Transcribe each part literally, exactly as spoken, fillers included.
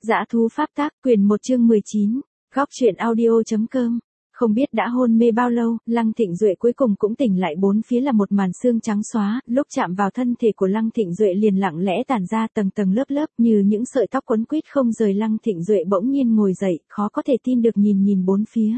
Dã thú pháp tác, quyển một chương mười chín, góc truyện audio.com. Không biết đã hôn mê bao lâu, Lăng Thịnh Duệ cuối cùng cũng tỉnh lại, bốn phía là một màn xương trắng xóa, lúc chạm vào thân thể của Lăng Thịnh Duệ liền lặng lẽ tản ra tầng tầng lớp lớp như những sợi tóc quấn quýt không rời. Lăng Thịnh Duệ bỗng nhiên ngồi dậy, khó có thể tin được nhìn nhìn bốn phía.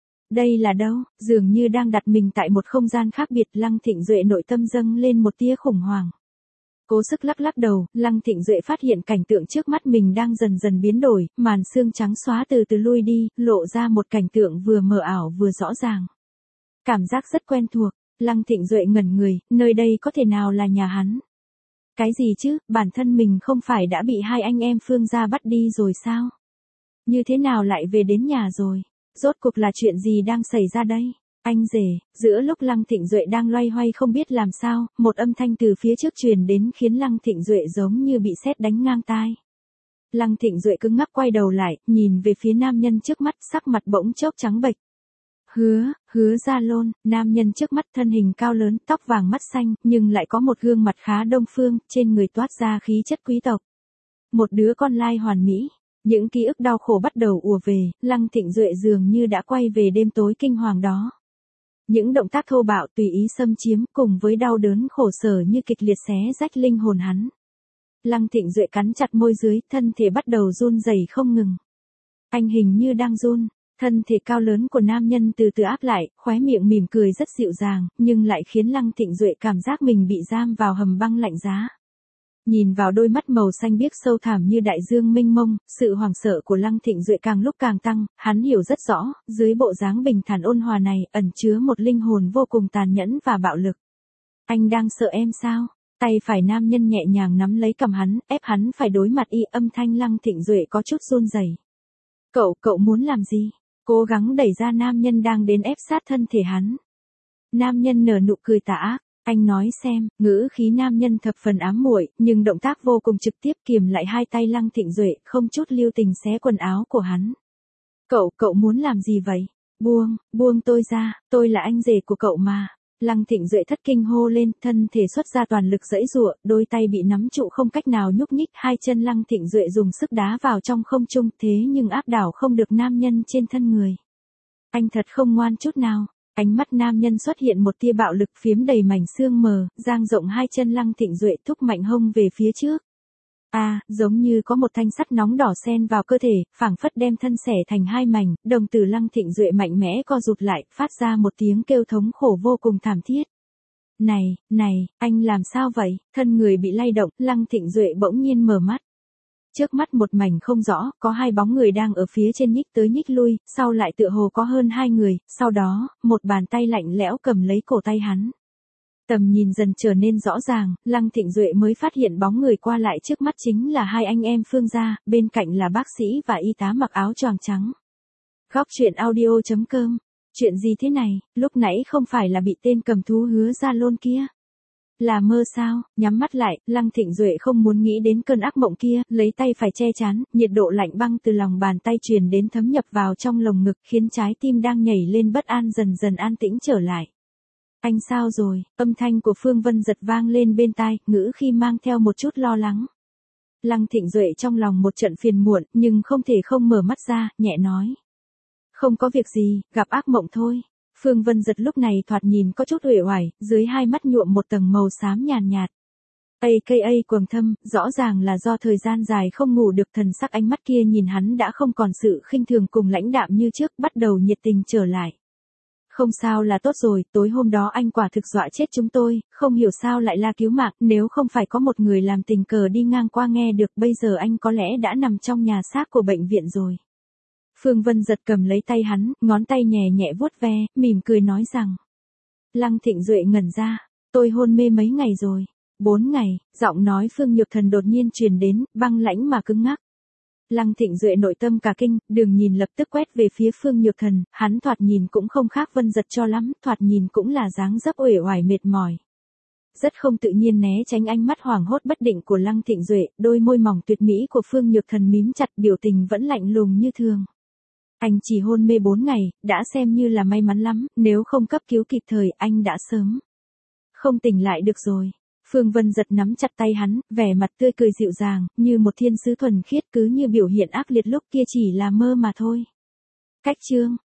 Đây là đâu? Dường như đang đặt mình tại một không gian khác biệt. Lăng Thịnh Duệ nội tâm dâng lên một tia khủng hoảng. Cố sức lắc lắc đầu, Lăng Thịnh Duệ phát hiện cảnh tượng trước mắt mình đang dần dần biến đổi, màn xương trắng xóa từ từ lui đi, lộ ra một cảnh tượng vừa mờ ảo vừa rõ ràng. Cảm giác rất quen thuộc, Lăng Thịnh Duệ ngẩn người, nơi đây có thể nào là nhà hắn? Cái gì chứ, bản thân mình không phải đã bị hai anh em Phương gia bắt đi rồi sao? Như thế nào lại về đến nhà rồi? Rốt cuộc là chuyện gì đang xảy ra đây? Anh rể, giữa lúc Lăng Thịnh Duệ đang loay hoay không biết làm sao, một âm thanh từ phía trước truyền đến khiến Lăng Thịnh Duệ giống như bị sét đánh ngang tai. Lăng Thịnh Duệ cứng ngắc quay đầu lại, nhìn về phía nam nhân trước mắt, sắc mặt bỗng chốc trắng bệch. Hứa, Hứa Gia Lôn, nam nhân trước mắt thân hình cao lớn, tóc vàng mắt xanh, nhưng lại có một gương mặt khá đông phương, trên người toát ra khí chất quý tộc. Một đứa con lai hoàn mỹ. Những ký ức đau khổ bắt đầu ùa về, Lăng Thịnh Duệ dường như đã quay về đêm tối kinh hoàng đó. Những động tác thô bạo tùy ý xâm chiếm cùng với đau đớn khổ sở như kịch liệt xé rách linh hồn hắn. Lăng Thịnh Duệ cắn chặt môi dưới, thân thể bắt đầu run rẩy không ngừng. Anh hình như đang run, thân thể cao lớn của nam nhân từ từ áp lại, khóe miệng mỉm cười rất dịu dàng, nhưng lại khiến Lăng Thịnh Duệ cảm giác mình bị giam vào hầm băng lạnh giá. Nhìn vào đôi mắt màu xanh biếc sâu thẳm như đại dương mênh mông, sự hoảng sợ của Lăng Thịnh Duệ càng lúc càng tăng, hắn hiểu rất rõ, dưới bộ dáng bình thản ôn hòa này, ẩn chứa một linh hồn vô cùng tàn nhẫn và bạo lực. Anh đang sợ em sao? Tay phải nam nhân nhẹ nhàng nắm lấy cằm hắn, ép hắn phải đối mặt y. Âm thanh Lăng Thịnh Duệ có chút run rẩy. Cậu, cậu muốn làm gì? Cố gắng đẩy ra nam nhân đang đến ép sát thân thể hắn. Nam nhân nở nụ cười tà ác. Anh nói xem, ngữ khí nam nhân thập phần ám muội, nhưng động tác vô cùng trực tiếp, kiềm lại hai tay Lăng Thịnh Duệ, không chút lưu tình xé quần áo của hắn. Cậu, cậu muốn làm gì vậy? Buông, buông tôi ra, tôi là anh rể của cậu mà. Lăng Thịnh Duệ thất kinh hô lên, thân thể xuất ra toàn lực giãy giụa, đôi tay bị nắm trụ không cách nào nhúc nhích, hai chân Lăng Thịnh Duệ dùng sức đá vào trong không trung, thế nhưng áp đảo không được nam nhân trên thân người. Anh thật không ngoan chút nào. Ánh mắt nam nhân xuất hiện một tia bạo lực, phiếm đầy mảnh xương mờ, dang rộng hai chân Lăng Thịnh Duệ thúc mạnh hông về phía trước. A, à, giống như có một thanh sắt nóng đỏ xen vào cơ thể, phảng phất đem thân xẻ thành hai mảnh, đồng tử Lăng Thịnh Duệ mạnh mẽ co rụt lại, phát ra một tiếng kêu thống khổ vô cùng thảm thiết. Này, này, anh làm sao vậy? Thân người bị lay động, Lăng Thịnh Duệ bỗng nhiên mở mắt. Trước mắt một mảnh không rõ, có hai bóng người đang ở phía trên nhích tới nhích lui, sau lại tựa hồ có hơn hai người, sau đó, một bàn tay lạnh lẽo cầm lấy cổ tay hắn. Tầm nhìn dần trở nên rõ ràng, Lăng Thịnh Duệ mới phát hiện bóng người qua lại trước mắt chính là hai anh em Phương gia, bên cạnh là bác sĩ và y tá mặc áo choàng trắng. Góc truyện audio.com. Chuyện gì thế này, lúc nãy không phải là bị tên cầm thú Hứa Gia Lôn kia? Là mơ sao? Nhắm mắt lại, Lăng Thịnh Duệ không muốn nghĩ đến cơn ác mộng kia, lấy tay phải che chắn, nhiệt độ lạnh băng từ lòng bàn tay truyền đến thấm nhập vào trong lồng ngực, khiến trái tim đang nhảy lên bất an dần dần an tĩnh trở lại. Anh sao rồi? Âm thanh của Phương Vân giật vang lên bên tai, ngữ khi mang theo một chút lo lắng. Lăng Thịnh Duệ trong lòng một trận phiền muộn, nhưng không thể không mở mắt ra, nhẹ nói. Không có việc gì, gặp ác mộng thôi. Phương Vân Giật lúc này thoạt nhìn có chút uể oải, dưới hai mắt nhuộm một tầng màu xám nhàn nhạt. a ca a quầng thâm, rõ ràng là do thời gian dài không ngủ được, thần sắc ánh mắt kia nhìn hắn đã không còn sự khinh thường cùng lãnh đạm như trước, bắt đầu nhiệt tình trở lại. Không sao là tốt rồi, tối hôm đó anh quả thực dọa chết chúng tôi, không hiểu sao lại la cứu mạng, nếu không phải có một người làm tình cờ đi ngang qua nghe được, bây giờ anh có lẽ đã nằm trong nhà xác của bệnh viện rồi. Phương Vân Giật cầm lấy tay hắn, ngón tay nhẹ nhẹ vuốt ve, mỉm cười nói rằng. Lăng Thịnh Duệ ngẩn ra, tôi hôn mê mấy ngày rồi. Bốn ngày, giọng nói Phương Nhược Thần đột nhiên truyền đến, băng lãnh mà cứng ngắc. Lăng Thịnh Duệ nội tâm cả kinh, đường nhìn lập tức quét về phía Phương Nhược Thần, hắn thoạt nhìn cũng không khác Vân Giật cho lắm, thoạt nhìn cũng là dáng dấp uể oải mệt mỏi. Rất không tự nhiên né tránh ánh mắt hoảng hốt bất định của Lăng Thịnh Duệ, đôi môi mỏng tuyệt mỹ của Phương Nhược Thần mím chặt, biểu tình vẫn lạnh lùng như thường. Anh chỉ hôn mê bốn ngày, đã xem như là may mắn lắm, nếu không cấp cứu kịp thời anh đã sớm không tỉnh lại được rồi. Phương Vân giật nắm chặt tay hắn, vẻ mặt tươi cười dịu dàng, như một thiên sứ thuần khiết, cứ như biểu hiện ác liệt lúc kia chỉ là mơ mà thôi. Cách chương